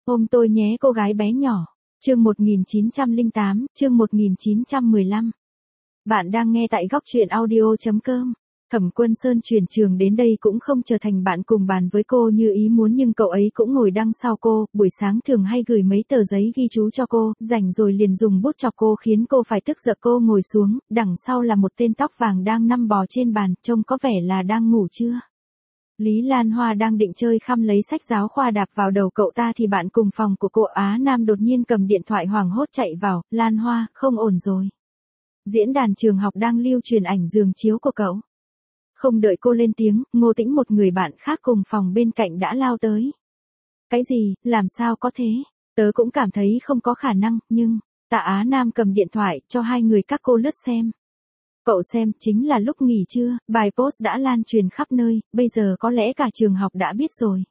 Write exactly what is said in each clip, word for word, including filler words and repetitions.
Ôm tôi nhé cô gái bé nhỏ. Chương một nghìn chín trăm lẻ tám, chương một nghìn chín trăm mười lăm. Bạn đang nghe tại góc truyện audio chấm com. Thẩm Quân Sơn chuyển trường đến đây cũng không trở thành bạn cùng bàn với cô như ý muốn, nhưng cậu ấy cũng ngồi đằng sau cô, buổi sáng thường hay gửi mấy tờ giấy ghi chú cho cô, rảnh rồi liền dùng bút chọc cô khiến cô phải tức giận. Cô ngồi xuống, đằng sau là một tên tóc vàng đang nằm bò trên bàn, trông có vẻ là đang ngủ trưa. Lý Lan Hoa đang định chơi khăm lấy sách giáo khoa đạp vào đầu cậu ta thì bạn cùng phòng của cô Á Nam đột nhiên cầm điện thoại hoảng hốt chạy vào. Lan Hoa, không ổn rồi. Diễn đàn trường học đang lưu truyền ảnh giường chiếu của cậu. Không đợi cô lên tiếng, Ngô Tĩnh, một người bạn khác cùng phòng bên cạnh đã lao tới. Cái gì, làm sao có thế? Tớ cũng cảm thấy không có khả năng, nhưng... Tạ Á Nam cầm điện thoại, cho hai người các cô lướt xem. Cậu xem, chính là lúc nghỉ trưa, bài post đã lan truyền khắp nơi, bây giờ có lẽ cả trường học đã biết rồi.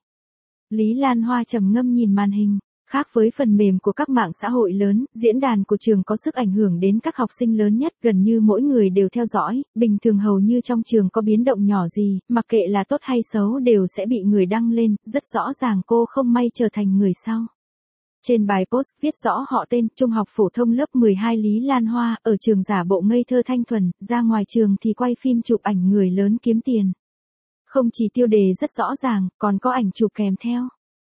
Lý Lan Hoa trầm ngâm nhìn màn hình. Khác với phần mềm của các mạng xã hội lớn, diễn đàn của trường có sức ảnh hưởng đến các học sinh lớn nhất, gần như mỗi người đều theo dõi, bình thường hầu như trong trường có biến động nhỏ gì, mặc kệ là tốt hay xấu đều sẽ bị người đăng lên, rất rõ ràng cô không may trở thành người sau. Trên bài post viết rõ họ tên, trung học phổ thông lớp mười hai Lý Lan Hoa, ở trường giả bộ ngây thơ thanh thuần, ra ngoài trường thì quay phim chụp ảnh người lớn kiếm tiền. Không chỉ tiêu đề rất rõ ràng, còn có ảnh chụp kèm theo.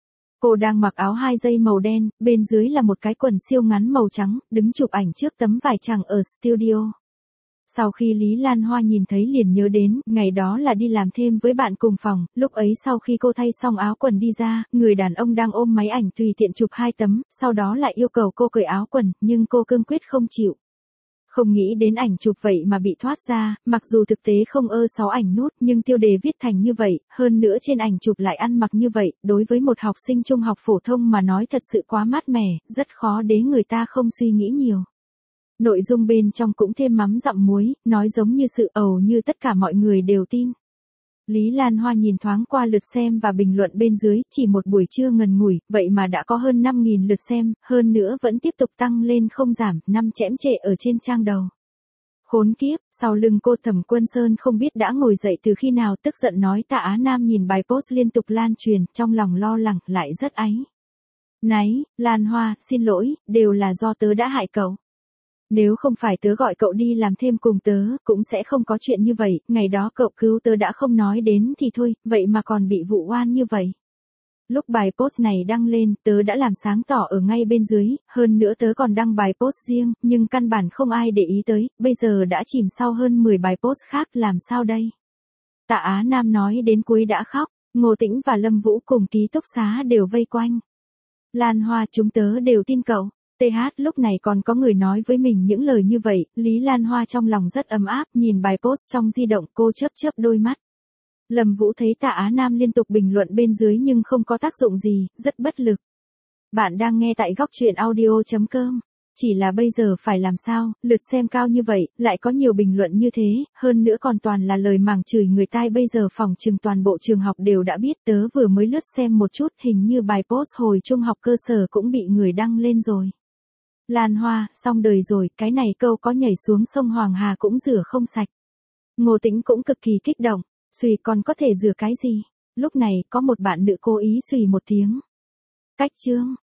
Cô đang mặc áo hai dây màu đen, bên dưới là một cái quần siêu ngắn màu trắng, đứng chụp ảnh trước tấm vải trắng ở studio. Sau khi Lý Lan Hoa nhìn thấy liền nhớ đến, ngày đó là đi làm thêm với bạn cùng phòng, lúc ấy sau khi cô thay xong áo quần đi ra, người đàn ông đang ôm máy ảnh tùy tiện chụp hai tấm, sau đó lại yêu cầu cô cởi áo quần, nhưng cô cương quyết không chịu. Không nghĩ đến ảnh chụp vậy mà bị thoát ra, mặc dù thực tế không ơ sáu ảnh nút, nhưng tiêu đề viết thành như vậy, hơn nữa trên ảnh chụp lại ăn mặc như vậy, đối với một học sinh trung học phổ thông mà nói thật sự quá mát mẻ, rất khó để người ta không suy nghĩ nhiều. Nội dung bên trong cũng thêm mắm dặm muối, nói giống như sự ầu như tất cả mọi người đều tin. Lý Lan Hoa nhìn thoáng qua lượt xem và bình luận bên dưới, chỉ một buổi trưa ngần ngủi, vậy mà đã có hơn năm nghìn lượt xem, hơn nữa vẫn tiếp tục tăng lên không giảm, năm chẽm chệ ở trên trang đầu. Khốn kiếp, sau lưng cô Thẩm Quân Sơn không biết đã ngồi dậy từ khi nào, tức giận nói. Tạ Á Nam nhìn bài post liên tục lan truyền, trong lòng lo lắng, lại rất áy náy. Lan Hoa, xin lỗi, đều là do tớ đã hại cậu. Nếu không phải tớ gọi cậu đi làm thêm cùng tớ, cũng sẽ không có chuyện như vậy, ngày đó cậu cứu tớ đã không nói đến thì thôi, vậy mà còn bị vụ oan như vậy. Lúc bài post này đăng lên, tớ đã làm sáng tỏ ở ngay bên dưới, hơn nữa tớ còn đăng bài post riêng, nhưng căn bản không ai để ý tới, bây giờ đã chìm sau hơn mười bài post khác, làm sao đây? Tạ Á Nam nói đến cuối đã khóc, Ngô Tĩnh và Lâm Vũ cùng ký túc xá đều vây quanh. Lan Hoa, chúng tớ đều tin cậu. tê hát lúc này còn có người nói với mình những lời như vậy, Lý Lan Hoa trong lòng rất ấm áp, nhìn bài post trong di động cô chớp chớp đôi mắt. Lâm Vũ thấy Tạ Á Nam liên tục bình luận bên dưới nhưng không có tác dụng gì, rất bất lực. Bạn đang nghe tại góc truyện audio chấm com. Chỉ là bây giờ phải làm sao, lượt xem cao như vậy, lại có nhiều bình luận như thế, hơn nữa còn toàn là lời màng chửi người tai, bây giờ phòng trường toàn bộ trường học đều đã biết. Tớ vừa mới lướt xem một chút, hình như bài post hồi trung học cơ sở cũng bị người đăng lên rồi. Lan Hoa, xong đời rồi, cái này câu có nhảy xuống sông Hoàng Hà cũng rửa không sạch. Ngô Tĩnh cũng cực kỳ kích động, suy còn có thể rửa cái gì? Lúc này, có một bạn nữ cố ý suy một tiếng. Cách chương,